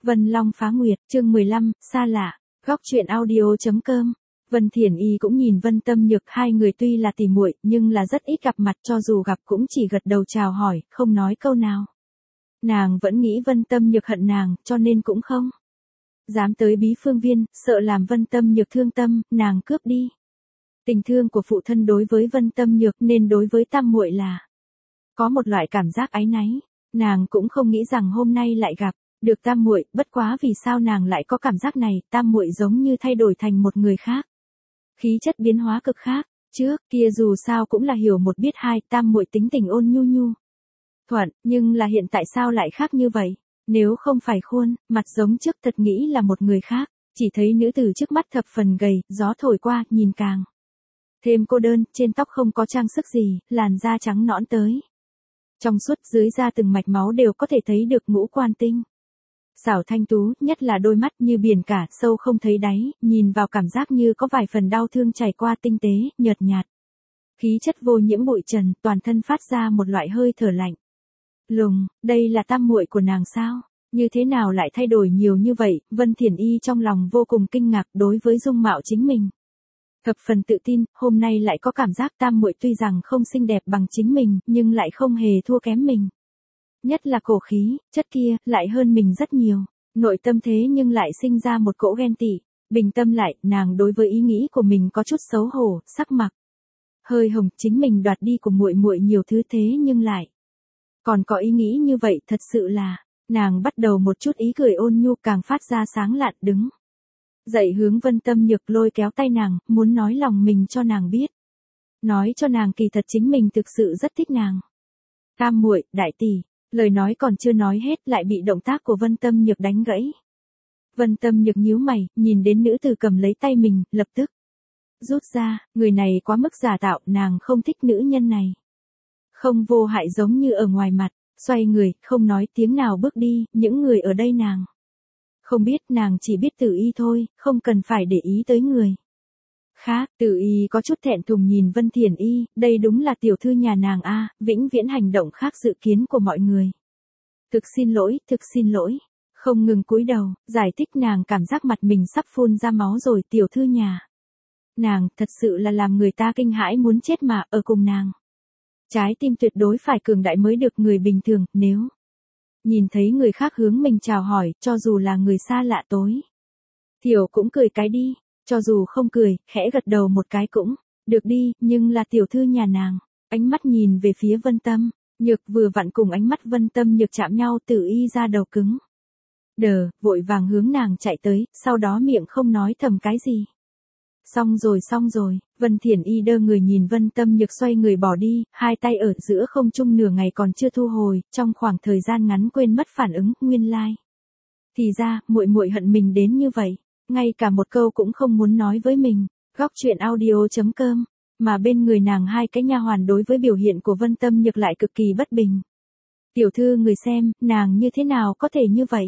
Vân Long Phá Nguyệt, chương 15, xa lạ, góc truyện audio.com. Vân Thiển Y cũng nhìn Vân Tâm Nhược, hai người tuy là tỉ muội, nhưng là rất ít gặp mặt, cho dù gặp cũng chỉ gật đầu chào hỏi, không nói câu nào. Nàng vẫn nghĩ Vân Tâm Nhược hận nàng, cho nên cũng không dám tới Bí Phương Viên, sợ làm Vân Tâm Nhược thương tâm, nàng cướp đi. Tình thương của phụ thân đối với Vân Tâm Nhược nên đối với tam muội là có một loại cảm giác áy náy, nàng cũng không nghĩ rằng hôm nay lại gặp được tam muội, bất quá vì sao nàng lại có cảm giác này, tam muội giống như thay đổi thành một người khác. Khí chất biến hóa cực khác, trước kia dù sao cũng là hiểu một biết hai, tam muội tính tình ôn nhu nhu thuận, nhưng là hiện tại sao lại khác như vậy? Nếu không phải khuôn mặt giống trước, thật nghĩ là một người khác, chỉ thấy nữ tử trước mắt thập phần gầy, gió thổi qua, nhìn càng thêm cô đơn, trên tóc không có trang sức gì, làn da trắng nõn tới trong suốt, dưới da từng mạch máu đều có thể thấy được ngũ quan tinh xảo thanh tú, nhất là đôi mắt như biển cả, sâu không thấy đáy, nhìn vào cảm giác như có vài phần đau thương chảy qua, tinh tế, nhợt nhạt. Khí chất vô nhiễm bụi trần, toàn thân phát ra một loại hơi thở lạnh lùng. Đây là tam muội của nàng sao? Như thế nào lại thay đổi nhiều như vậy? Vân Thiển Y trong lòng vô cùng kinh ngạc đối với dung mạo chính mình. Thập phần tự tin, hôm nay lại có cảm giác tam muội tuy rằng không xinh đẹp bằng chính mình, nhưng lại không hề thua kém mình. Nhất là cổ khí, chất kia, lại hơn mình rất nhiều. Nội tâm thế nhưng lại sinh ra một cỗ ghen tị. Bình tâm lại, nàng đối với ý nghĩ của mình có chút xấu hổ, sắc mặt hơi hồng, chính mình đoạt đi của muội muội nhiều thứ thế nhưng lại còn có ý nghĩ như vậy, thật sự là, nàng bắt đầu một chút ý cười ôn nhu càng phát ra sáng lạn, đứng dậy hướng Vân Tâm Nhược lôi kéo tay nàng, muốn nói lòng mình cho nàng biết. Nói cho nàng kỳ thật chính mình thực sự rất thích nàng. Tam muội, đại tỷ, lời nói còn chưa nói hết lại bị động tác của Vân Tâm Nhược đánh gãy. Vân Tâm Nhược nhíu mày, nhìn đến nữ tử cầm lấy tay mình, lập tức rút ra, người này quá mức giả tạo, nàng không thích nữ nhân này. Không vô hại giống như ở ngoài mặt, xoay người, không nói tiếng nào bước đi, những người ở đây nàng không biết, nàng chỉ biết Tử Y thôi, không cần phải để ý tới người khác. Tử Y có chút thẹn thùng nhìn Vân Thiển Y, đây đúng là tiểu thư nhà nàng a, vĩnh viễn hành động khác dự kiến của mọi người. Thực xin lỗi, không ngừng cúi đầu, giải thích nàng cảm giác mặt mình sắp phun ra máu rồi, tiểu thư nhà nàng, thật sự là làm người ta kinh hãi muốn chết mà, ở cùng nàng. Trái tim tuyệt đối phải cường đại mới được, người bình thường, nếu nhìn thấy người khác hướng mình chào hỏi, cho dù là người xa lạ tối thiểu cũng cười cái đi, cho dù không cười, khẽ gật đầu một cái cũng được đi, nhưng là tiểu thư nhà nàng. Ánh mắt nhìn về phía Vân Tâm Nhược, vừa vặn cùng ánh mắt Vân Tâm Nhược chạm nhau, Tử Y ra đầu cứng đờ, vội vàng hướng nàng chạy tới, sau đó miệng không nói thầm cái gì. Xong rồi, Vân Thiển Y đơ người nhìn Vân Tâm Nhược xoay người bỏ đi, hai tay ở giữa không trung nửa ngày còn chưa thu hồi, trong khoảng thời gian ngắn quên mất phản ứng, nguyên lai. Thì ra, muội hận mình đến như vậy, ngay cả một câu cũng không muốn nói với mình. Góc truyện audio.com, mà bên người nàng hai cái nha hoàn đối với biểu hiện của Vân Tâm Nhược lại cực kỳ bất bình. Tiểu thư người xem, nàng như thế nào có thể như vậy?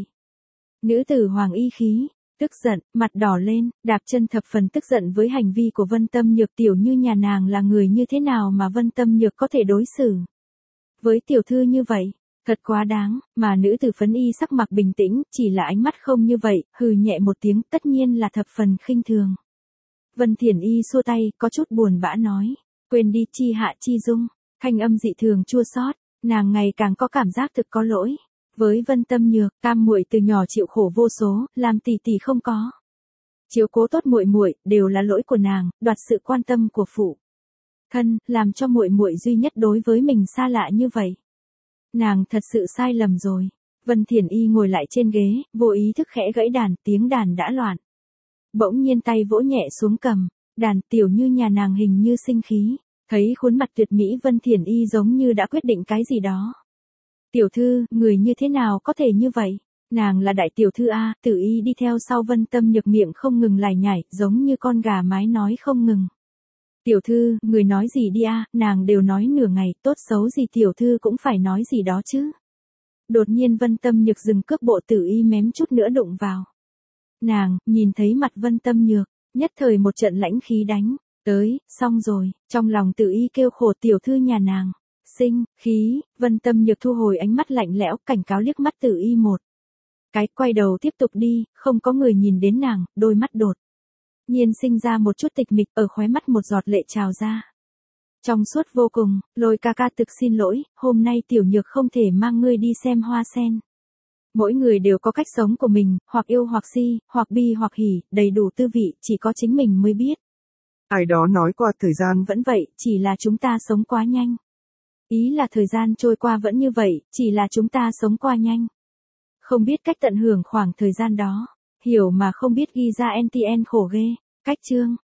Nữ tử Hoàng Y khí tức giận, mặt đỏ lên, đạp chân thập phần tức giận với hành vi của Vân Tâm Nhược. Tiểu như nhà nàng là người như thế nào mà Vân Tâm Nhược có thể đối xử với tiểu thư như vậy? Thật quá đáng, mà nữ tử Phấn Y sắc mặt bình tĩnh, chỉ là ánh mắt không như vậy, hừ nhẹ một tiếng, tất nhiên là thập phần khinh thường. Vân Thiển Y xua tay, có chút buồn bã nói, quên đi, chi hạ chi dung, thanh âm dị thường chua xót, nàng ngày càng có cảm giác thực có lỗi. Với Vân Tâm Nhược, tam muội từ nhỏ chịu khổ vô số, làm tỷ tỷ không có chiếu cố tốt muội, đều là lỗi của nàng, đoạt sự quan tâm của phụ thân, làm cho muội duy nhất đối với mình xa lạ như vậy. Nàng thật sự sai lầm rồi. Vân Thiển Y ngồi lại trên ghế, vô ý thức khẽ gãy đàn, tiếng đàn đã loạn. Bỗng nhiên tay vỗ nhẹ xuống cầm đàn, tiểu như nhà nàng hình như sinh khí, thấy khuôn mặt tuyệt mỹ Vân Thiển Y giống như đã quyết định cái gì đó. Tiểu thư, người như thế nào có thể như vậy? Nàng là đại tiểu thư a. Tử Y đi theo sau Vân Tâm Nhược, miệng không ngừng lải nhải, giống như con gà mái nói không ngừng. Tiểu thư, người nói gì đi a, nàng đều nói nửa ngày, tốt xấu gì tiểu thư cũng phải nói gì đó chứ. Đột nhiên Vân Tâm Nhược dừng cước bộ, Tử Y mém chút nữa đụng vào nàng, nhìn thấy mặt Vân Tâm Nhược, nhất thời một trận lãnh khí đánh tới, xong rồi, trong lòng Tử Y kêu khổ, tiểu thư nhà nàng sinh khí. Vân Tâm Nhược thu hồi ánh mắt lạnh lẽo, cảnh cáo liếc mắt Tử Y một cái, quay đầu tiếp tục đi, không có người nhìn đến nàng, đôi mắt đột nhiên sinh ra một chút tịch mịch, ở khóe mắt một giọt lệ trào ra. Trong suốt vô cùng, Lôi ca ca thực xin lỗi, hôm nay tiểu nhược không thể mang ngươi đi xem hoa sen. Mỗi người đều có cách sống của mình, hoặc yêu hoặc si, hoặc bi hoặc hỉ, đầy đủ tư vị, chỉ có chính mình mới biết. Ai đó nói qua thời gian Vẫn vậy, chỉ là chúng ta sống quá nhanh. Ý là thời gian trôi qua vẫn như vậy, chỉ là chúng ta sống qua nhanh. Không biết cách tận hưởng khoảng thời gian đó. Hiểu mà không biết ghi ra NTN khổ ghê. Cách chương